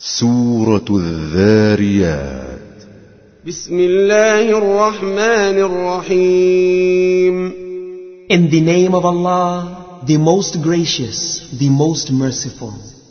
سورة الذاريات. بسم الله الرحمن الرحيم. In the name of Allah, the most gracious, the most merciful.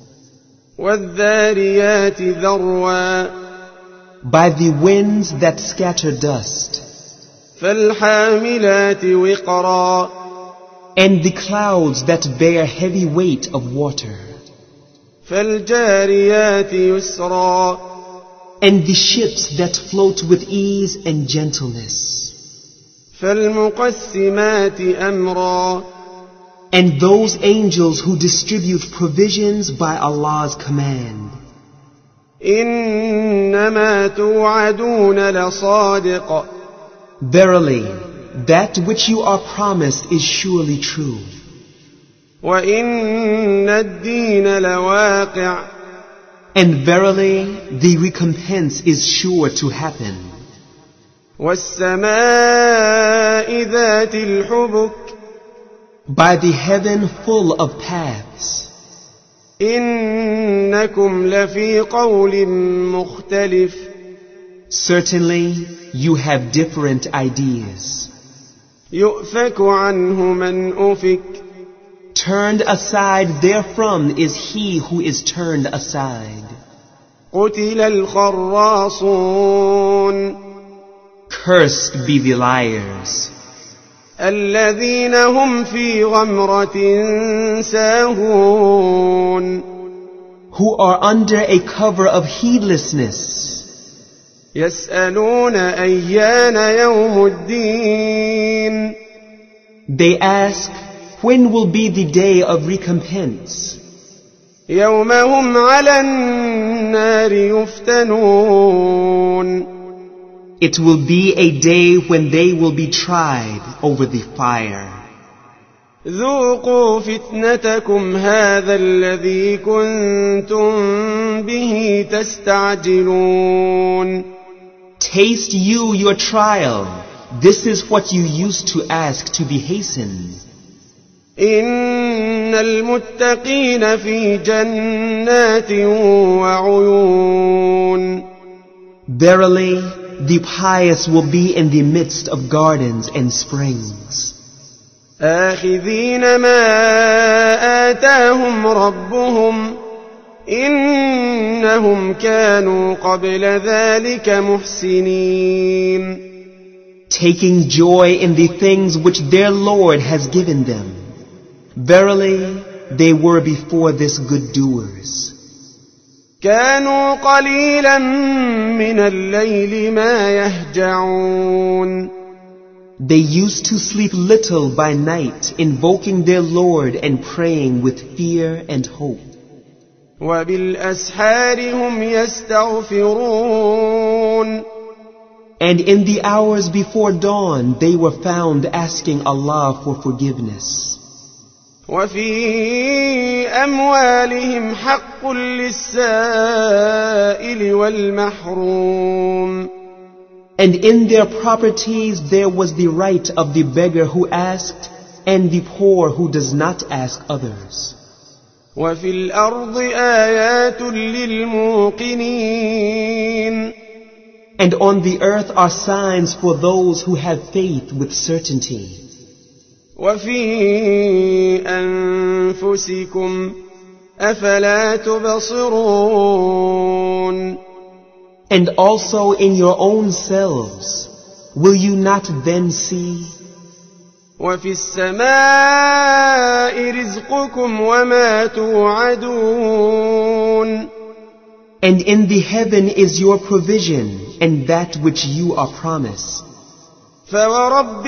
والذاريات ذروا. By the winds that scatter dust. فالحاملات وقرا. And the clouds that bear heavy weight of water. فالجاريات يسرا. And the ships that float with ease and gentleness. فالمقسمات أمرا. And those angels who distribute provisions by Allah's command. إنما توعدون لصادق. Verily, that which you are promised is surely true. وإن الدين لواقع. And verily, the recompense is sure to happen. والسماء ذات الحبك. By the heaven full of paths. إنكم لفي قول مختلف. Certainly, you have different ideas. يؤفك عنه من أفك. Turned aside therefrom is he who is turned aside. قتل الخراصون. Cursed be the liars. الذين هم في غمرة ساهون. Who are under a cover of heedlessness. يسألون أيان يوم الدين. They ask, when will be the day of recompense? يوم هم على النار يفتنون. It will be a day when they will be tried over the fire. ذوقوا فتنتكم هذا الذي كنتم به تستعجلون. Taste you your trial. This is what you used to ask to be hastened. إن المتقين في جنات وعيون. Verily, the pious will be in the midst of gardens and springs. آخذين ما آتاهم ربهم. إنهم كانوا قبل ذلك محسنين. Taking joy in the things which their Lord has given them. Verily, they were before this good doers. كانوا قليلا من الليل ما يهجعون. They used to sleep little by night, invoking their Lord and praying with fear and hope. وبالأسحار هم يستغفرون. And in the hours before dawn, they were found asking Allah for forgiveness. وفي أموالهم حق للسائل والمحروم. And in their properties there was the right of the beggar who asked, and the poor who does not ask others. وفي الأرض آيات للموقنين. And on the earth are signs for those who have faith with certainty. وفي أنفسكم أفلا تبصرون. And also in your own selves, will you not then see? وفي السماء رزقكم وما توعدون. And in the heaven is your provision and that which you are promised. فورب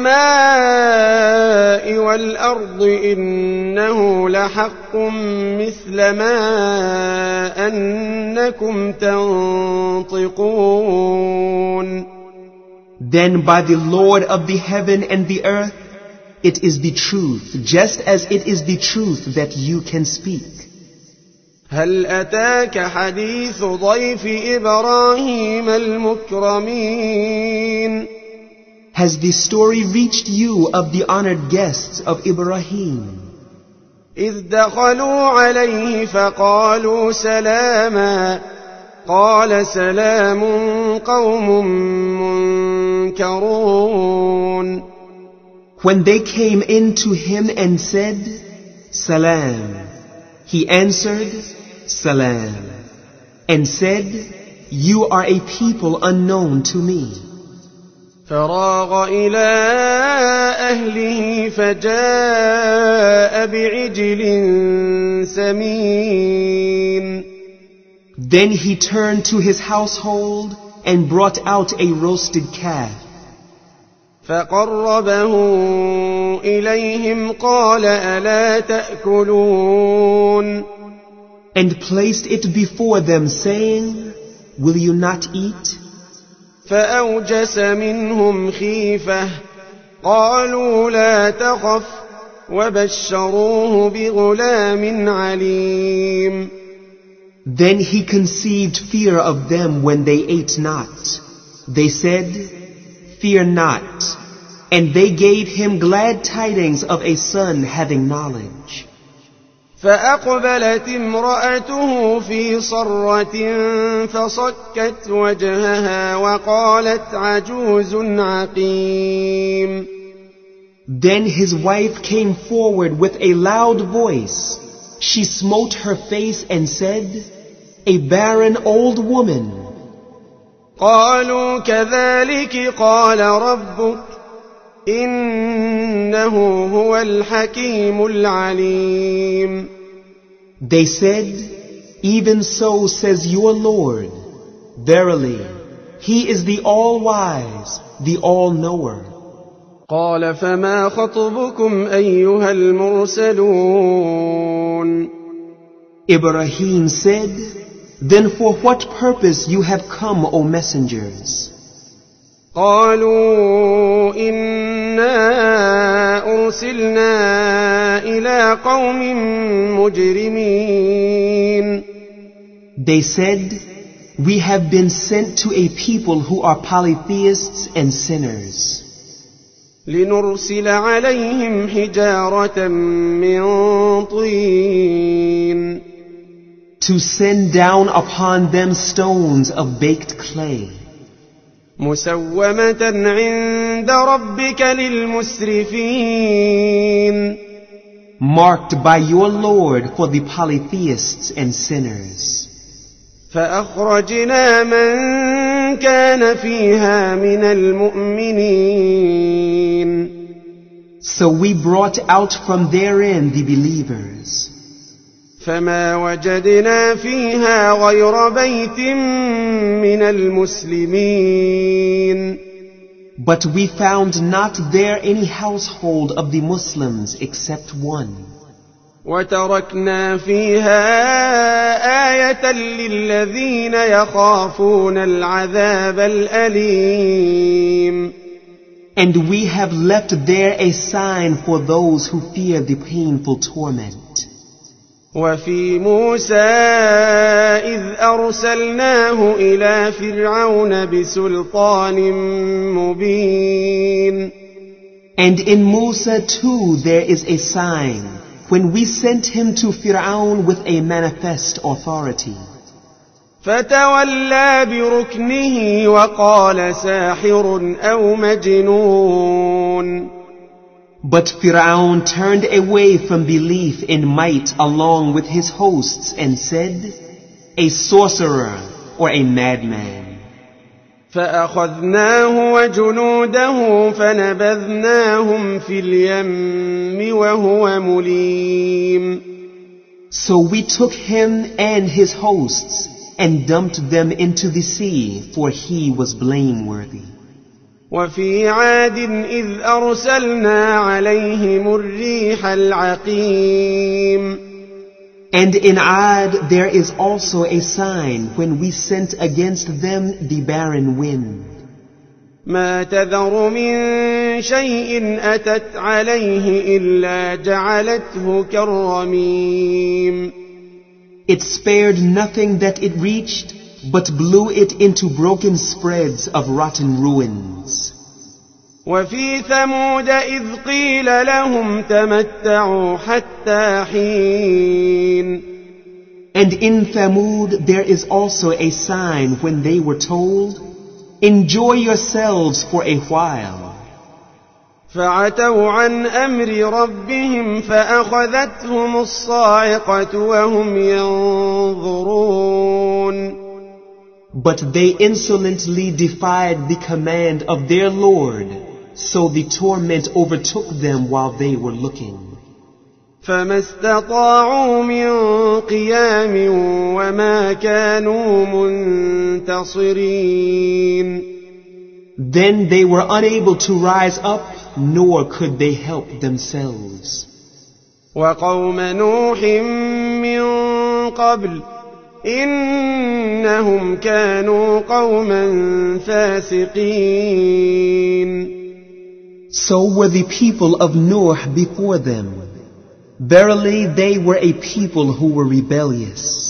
السماء والأرض إنه لحق مثل ما أنكم تنطقون. Then by the Lord of the heaven and the earth, it is the truth, just as it is the truth that you can speak. هل أتاك حديث ضيف إبراهيم المكرمين. Has the story reached you of the honored guests of Ibrahim? إذ دخلوا عليه فقالوا سلاما قال سلام قوم منكرون. When they came in to him and said, Salam, he answered, Salam, and said, You are a people unknown to me. فراغ إلى أهله فجاء بعجل سمين. Then he turned to his household and brought out a roasted calf. فقربه إليهم قال ألا تأكلون. And placed it before them, saying, Will you not eat? فأوجس منهم خيفة قالوا لا تخف وبشروه بغلام عليم. Then he conceived fear of them when they ate not. They said, Fear not. And they gave him glad tidings of a son having knowledge. فأقبلت امرأته في صرة فصكت وجهها وقالت عجوز عقيم. Then his wife came forward with a loud voice. She smote her face and said, A barren old woman. قالوا كذلك قال ربك إنه هو الحكيم العليم. They said, Even so says your Lord. Verily, He is the all-wise, the all-knower. قال فما خطبكم أيها المرسلون. Ibrahim said, Then for what purpose you have come, O messengers? قالوا إنا أرسلنا إلى قوم مجرمين. They said, We have been sent to a people who are polytheists and sinners. لنرسل عليهم حجارة من طين. To send down upon them stones of baked clay. مسومة عند ربك للمسرفين. Marked by your Lord for the polytheists and sinners. فأخرجنا من كان فيها من المؤمنين. So we brought out from therein the believers. فما وجدنا فيها غير بيت من المسلمين. But we found not there any household of the Muslims except one. وتركنا فيها آية للذين يخافون العذاب الأليم. And we have left there a sign for those who fear the painful torment. وفي موسى إذ أرسلناه إلى فرعون بسلطان مبين. And in Musa too there is a sign, when we sent him to Fir'aun with a manifest authority. فتولى بركنه وقال ساحر أو مجنون. But Fir'aun turned away from belief in might along with his hosts and said, A sorcerer or a madman. فأخذناه وجنوده فنبذناهم في اليم وهو مليم. So we took him and his hosts and dumped them into the sea, for he was blameworthy. وفي عاد إذ أرسلنا عليهم الريح العقيم. And in Ad there is also a sign when we sent against them the barren wind. ما تذر من شيء أتت عليه إلا جعلته كالرميم. It spared nothing that it reached, but blew it into broken spreads of rotten ruins. وفي ثمود إذ قيل لهم تمتعوا حتى حين. And in Thamud there is also a sign when they were told, enjoy yourselves for a while. فعتوا عن أمر ربهم فأخذتهم الصاعقة وهم ينظرون. But they insolently defied the command of their Lord, so the torment overtook them while they were looking. فما استطاعوا من قيام وما كانوا منتصرين. Then they were unable to rise up, nor could they help themselves. وقوم نوح من قبل إنهم كانوا قوما فاسقين. So were the people of Noah before them. Verily they were a people who were rebellious.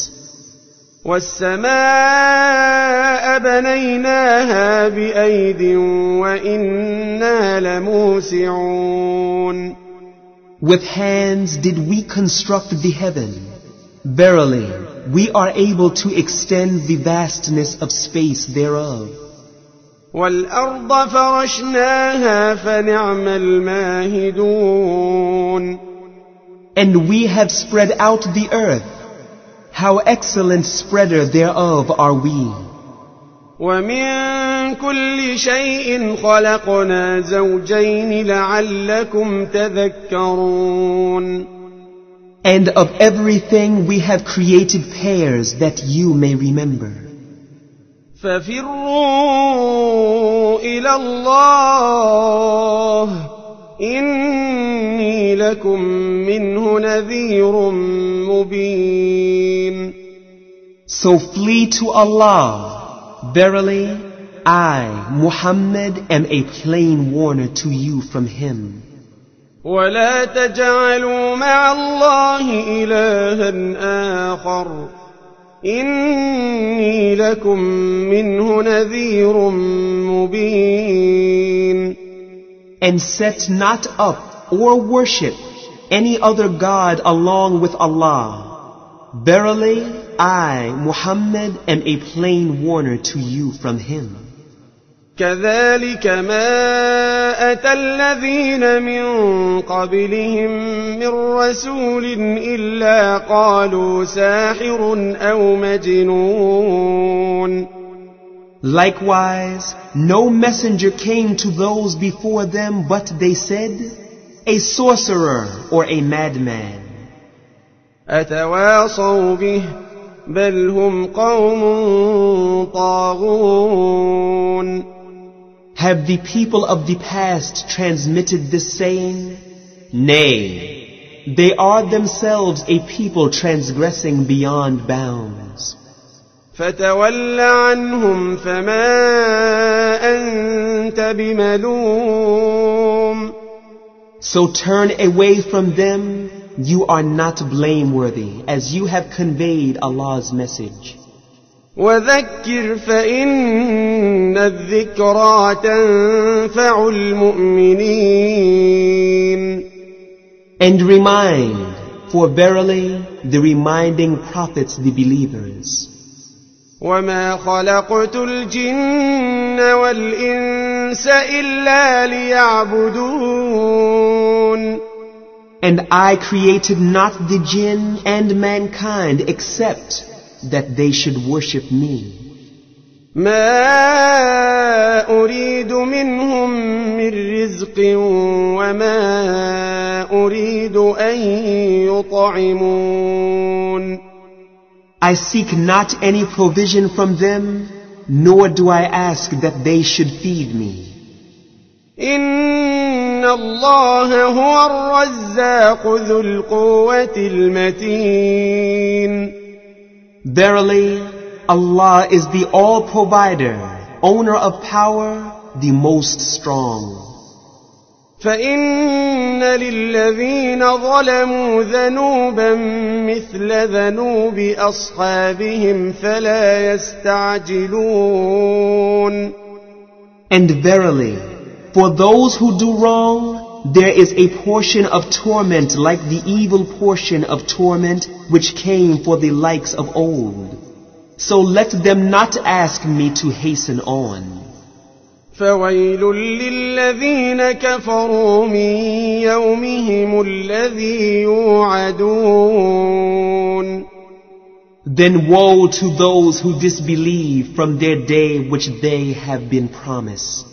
والسماء بنيناها بأيد وإنا لموسعون. With hands did we construct the heaven. Verily, we are able to extend the vastness of space thereof. والأرض فرشناها فنعم الماهدون. And we have spread out the earth. How excellent spreader thereof are we. ومن كل شيء خلقنا زوجين لعلكم تذكرون. And of everything we have created pairs that you may remember. ففروا إلى الله إني لكم منه نذير مبين. So flee to Allah. Verily, I, Muhammad, am a plain warner to you from him. ولا تجعلوا مع الله إلها آخر إني لكم منه نذير مبين. And set not up or worship any other God along with Allah. Verily, I, Muhammad, am a plain warner to you from him. كذلك ما أتى الذين من قبلهم من رسول إلا قالوا ساحر أو مجنون. Likewise, no messenger came to those before them, but they said, a sorcerer or a madman. أتواصوا به بل هم قوم طاغون. Have the people of the past transmitted this saying? Nay, they are themselves a people transgressing beyond bounds. فتول عنهم فما أنت بملوم. So turn away from them, you are not blameworthy, as you have conveyed Allah's message. وذكر فإن الذكرى تنفع المؤمنين. And remind, for verily the reminding profits the believers. وما خلقت الجن والإنس إلا ليعبدون. And I created not the jinn and mankind except that they should worship me. ما أريد منهم من رزق وما أريد أن يطعمون. I seek not any provision from them, nor do I ask that they should feed me. إن الله هو الرزاق ذو القوة المتين. Verily, Allah is the all-provider, owner of power, the most strong. فإن للذين ظلموا ذنوبا مثل ذنوب أصحابهم فلا يستعجلون. And verily, For those who do wrong, there is a portion of torment like the evil portion of torment which came for the likes of old. So let them not ask me to hasten on. فويل للذين كفروا من يومهم الذي يوعدون. Then woe to those who disbelieve from their day which they have been promised.